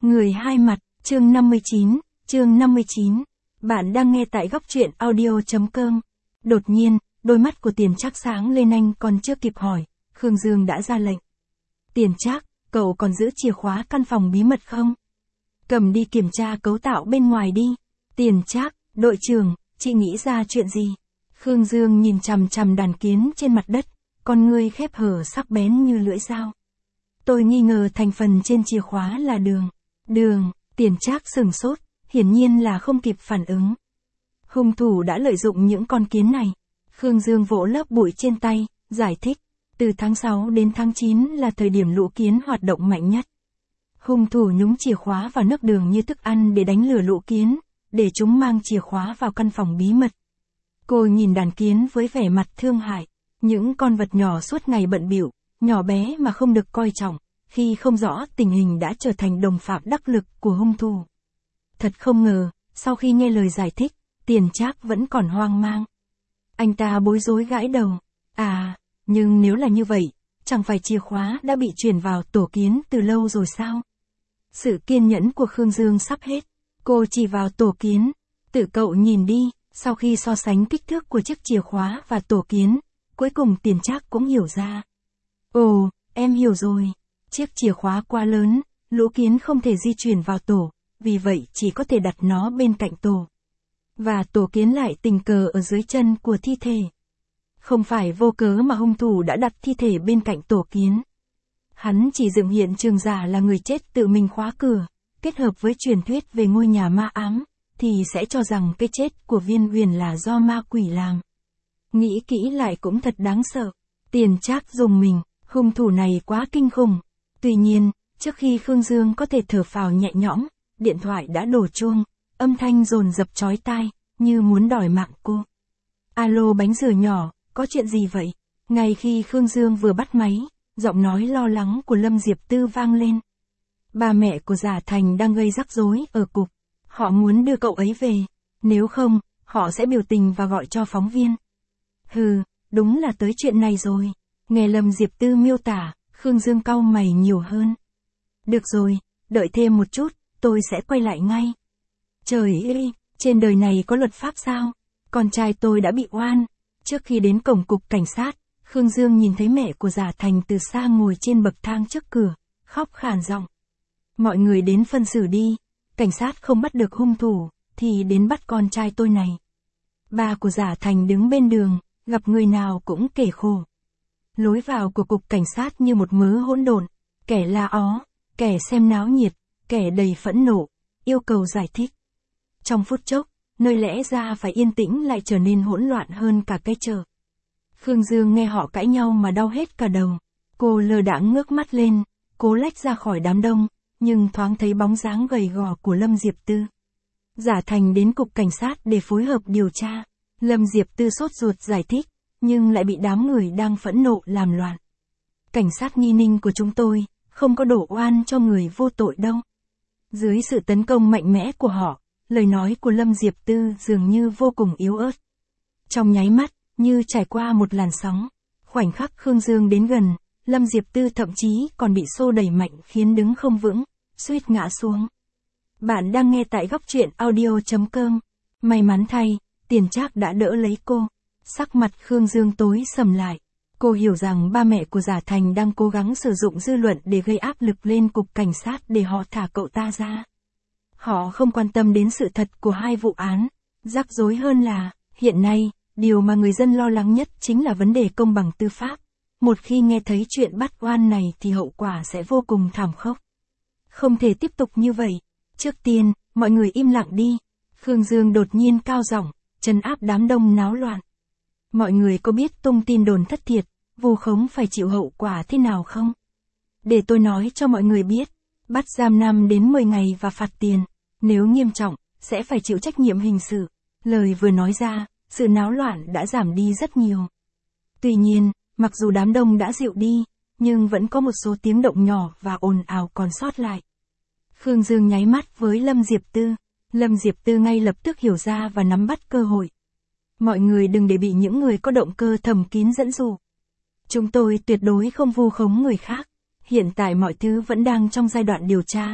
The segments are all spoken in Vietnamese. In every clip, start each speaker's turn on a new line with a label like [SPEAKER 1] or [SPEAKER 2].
[SPEAKER 1] Người hai mặt, chương 59. Bạn đang nghe tại góc truyện audio.com. Đột nhiên, đôi mắt của Tiền Trác sáng lên, anh còn chưa kịp hỏi, Khương Dương đã ra lệnh. Tiền Trác, cậu còn giữ chìa khóa căn phòng bí mật không? Cầm đi kiểm tra cấu tạo bên ngoài đi. Tiền Trác, đội trưởng, chị nghĩ ra chuyện gì? Khương Dương nhìn chằm chằm đàn kiến trên mặt đất, con ngươi khép hở sắc bén như lưỡi dao. Tôi nghi ngờ thành phần trên chìa khóa là đường. Đường, Tiền Trác sửng sốt, hiển nhiên là không kịp phản ứng. Hung thủ đã lợi dụng những con kiến này. Khương Dương vỗ lớp bụi trên tay, giải thích. Từ tháng 6 đến tháng 9 là thời điểm lũ kiến hoạt động mạnh nhất. Hung thủ nhúng chìa khóa vào nước đường như thức ăn để đánh lừa lũ kiến, để chúng mang chìa khóa vào căn phòng bí mật. Cô nhìn đàn kiến với vẻ mặt thương hại. Những con vật nhỏ suốt ngày bận bịu, nhỏ bé mà không được coi trọng, khi không rõ tình hình đã trở thành đồng phạm đắc lực của hung thủ. Thật không ngờ, sau khi nghe lời giải thích, Tiền Trác vẫn còn hoang mang. Anh ta bối rối gãi đầu. Nhưng nếu là như vậy, chẳng phải chìa khóa đã bị chuyển vào tổ kiến từ lâu rồi sao? Sự kiên nhẫn của Khương Dương sắp hết. Cô chỉ vào tổ kiến. Tự cậu nhìn đi, sau khi so sánh kích thước của chiếc chìa khóa và tổ kiến, cuối cùng Tiền Trác cũng hiểu ra. Ồ, em hiểu rồi. Chiếc chìa khóa quá lớn, lũ kiến không thể di chuyển vào tổ, vì vậy chỉ có thể đặt nó bên cạnh tổ. Và tổ kiến lại tình cờ ở dưới chân của thi thể. Không phải vô cớ mà hung thủ đã đặt thi thể bên cạnh tổ kiến. Hắn chỉ dựng hiện trường giả là người chết tự mình khóa cửa, kết hợp với truyền thuyết về ngôi nhà ma ám, thì sẽ cho rằng cái chết của Viên Huyền là do ma quỷ làm. Nghĩ kỹ lại cũng thật đáng sợ. Tiền Trác rùng mình, hung thủ này quá kinh khủng. Tuy nhiên, trước khi Khương Dương có thể thở phào nhẹ nhõm, điện thoại đã đổ chuông, âm thanh dồn dập chói tai, như muốn đòi mạng cô. Alo bánh dừa nhỏ, có chuyện gì vậy? Ngay khi Khương Dương vừa bắt máy, giọng nói lo lắng của Lâm Diệp Tư vang lên. Ba mẹ của Giả Thành đang gây rắc rối ở cục. Họ muốn đưa cậu ấy về, nếu không, họ sẽ biểu tình và gọi cho phóng viên. Hừ, đúng là tới chuyện này rồi. Nghe Lâm Diệp Tư miêu tả, Khương Dương cau mày nhiều hơn. Được rồi, đợi thêm một chút, tôi sẽ quay lại ngay. Trời ơi, trên đời này có luật pháp sao? Con trai tôi đã bị oan. Trước khi đến cổng cục cảnh sát, Khương Dương nhìn thấy mẹ của Giả Thành từ xa ngồi trên bậc thang trước cửa, khóc khàn giọng. Mọi người đến phân xử đi, cảnh sát không bắt được hung thủ, thì đến bắt con trai tôi này. Ba của Giả Thành đứng bên đường, gặp người nào cũng kể khổ. Lối vào của cục cảnh sát như một mớ hỗn độn, kẻ la ó, kẻ xem náo nhiệt, kẻ đầy phẫn nộ, yêu cầu giải thích. Trong phút chốc, nơi lẽ ra phải yên tĩnh lại trở nên hỗn loạn hơn cả cái chợ. Khương Dương nghe họ cãi nhau mà đau hết cả đầu. Cô lơ đãng ngước mắt lên, cố lách ra khỏi đám đông, nhưng thoáng thấy bóng dáng gầy gò của Lâm Diệp Tư. Giả Thành đến cục cảnh sát để phối hợp điều tra. Lâm Diệp Tư sốt ruột giải thích, nhưng lại bị đám người đang phẫn nộ làm loạn. Cảnh sát Nghi Ninh của chúng tôi, không có đổ oan cho người vô tội đâu. Dưới sự tấn công mạnh mẽ của họ, lời nói của Lâm Diệp Tư dường như vô cùng yếu ớt. Trong nháy mắt, như trải qua một làn sóng, khoảnh khắc Khương Dương đến gần, Lâm Diệp Tư thậm chí còn bị xô đẩy mạnh khiến đứng không vững, suýt ngã xuống. Bạn đang nghe tại góc truyện audio.com. May mắn thay, Tiền Trác đã đỡ lấy cô. Sắc mặt Khương Dương tối sầm lại. Cô hiểu rằng ba mẹ của Giả Thành đang cố gắng sử dụng dư luận để gây áp lực lên cục cảnh sát để họ thả cậu ta ra. Họ không quan tâm đến sự thật của hai vụ án. Rắc rối hơn là, hiện nay, điều mà người dân lo lắng nhất chính là vấn đề công bằng tư pháp. Một khi nghe thấy chuyện bắt oan này thì hậu quả sẽ vô cùng thảm khốc. Không thể tiếp tục như vậy. Trước tiên, mọi người im lặng đi. Khương Dương đột nhiên cao giọng, trấn áp đám đông náo loạn. Mọi người có biết tung tin đồn thất thiệt, vu khống phải chịu hậu quả thế nào không? Để tôi nói cho mọi người biết, bắt giam 5 đến 10 ngày và phạt tiền, nếu nghiêm trọng, sẽ phải chịu trách nhiệm hình sự. Lời vừa nói ra, sự náo loạn đã giảm đi rất nhiều. Tuy nhiên, mặc dù đám đông đã dịu đi, nhưng vẫn có một số tiếng động nhỏ và ồn ào còn sót lại. Khương Dương nháy mắt với Lâm Diệp Tư. Lâm Diệp Tư ngay lập tức hiểu ra và nắm bắt cơ hội. Mọi người đừng để bị những người có động cơ thầm kín dẫn dụ. Chúng tôi tuyệt đối không vu khống người khác. Hiện tại mọi thứ vẫn đang trong giai đoạn điều tra.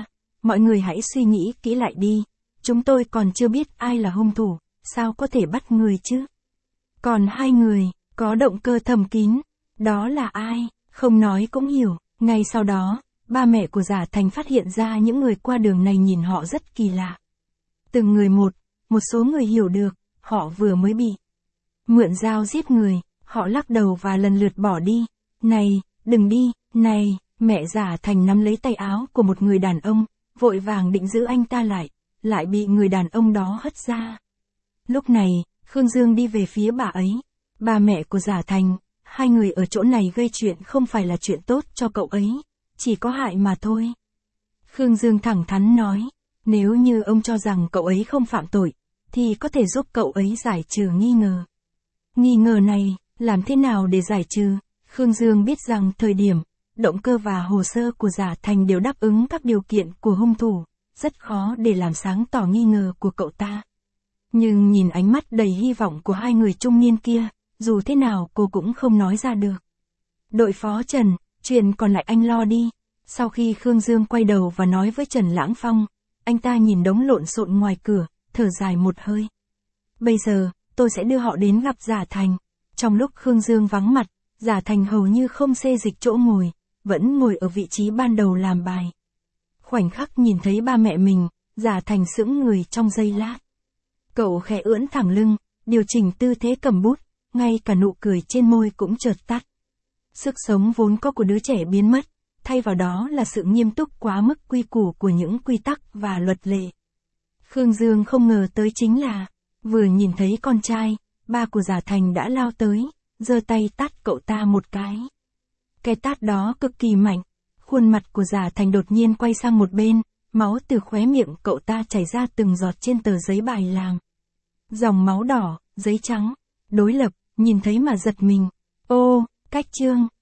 [SPEAKER 1] mọi người hãy suy nghĩ kỹ lại đi. Chúng tôi còn chưa biết ai là hung thủ, sao có thể bắt người chứ? Còn hai người, có động cơ thầm kín. Đó là ai? Không nói cũng hiểu. Ngay sau đó, ba mẹ của Giả Thành phát hiện ra những người qua đường này nhìn họ rất kỳ lạ. Từng người một số người hiểu được, họ vừa mới bị mượn dao giết người, họ lắc đầu và lần lượt bỏ đi. Này, đừng đi, này, mẹ Giả Thành nắm lấy tay áo của một người đàn ông, vội vàng định giữ anh ta lại bị người đàn ông đó hất ra. Lúc này, Khương Dương đi về phía bà ấy. Ba mẹ của Giả Thành, hai người ở chỗ này gây chuyện không phải là chuyện tốt cho cậu ấy, chỉ có hại mà thôi. Khương Dương thẳng thắn nói, nếu như ông cho rằng cậu ấy không phạm tội, thì có thể giúp cậu ấy giải trừ nghi ngờ. Nghi ngờ này, làm thế nào để giải trừ? Khương Dương biết rằng thời điểm, động cơ và hồ sơ của Giả Thành đều đáp ứng các điều kiện của hung thủ, rất khó để làm sáng tỏ nghi ngờ của cậu ta. Nhưng nhìn ánh mắt đầy hy vọng của hai người trung niên kia, dù thế nào cô cũng không nói ra được. Đội phó Trần, chuyện còn lại anh lo đi. Sau khi Khương Dương quay đầu và nói với Trần Lãng Phong, anh ta nhìn đống lộn xộn ngoài cửa, thở dài một hơi. Bây giờ, tôi sẽ đưa họ đến gặp Giả Thành. Trong lúc Khương Dương vắng mặt, Giả Thành hầu như không xê dịch chỗ ngồi, vẫn ngồi ở vị trí ban đầu làm bài. Khoảnh khắc nhìn thấy ba mẹ mình, Giả Thành sững người trong giây lát. Cậu khẽ ưỡn thẳng lưng, điều chỉnh tư thế cầm bút, ngay cả nụ cười trên môi cũng chợt tắt. Sức sống vốn có của đứa trẻ biến mất, thay vào đó là sự nghiêm túc quá mức quy củ của những quy tắc và luật lệ. Khương Dương không ngờ tới chính là, vừa nhìn thấy con trai, ba của Giả Thành đã lao tới, giơ tay tát cậu ta một cái. Cái tát đó cực kỳ mạnh, khuôn mặt của Giả Thành đột nhiên quay sang một bên, máu từ khóe miệng cậu ta chảy ra từng giọt trên tờ giấy bài làm. Dòng máu đỏ, giấy trắng, đối lập, nhìn thấy mà giật mình. Ô, cách chương.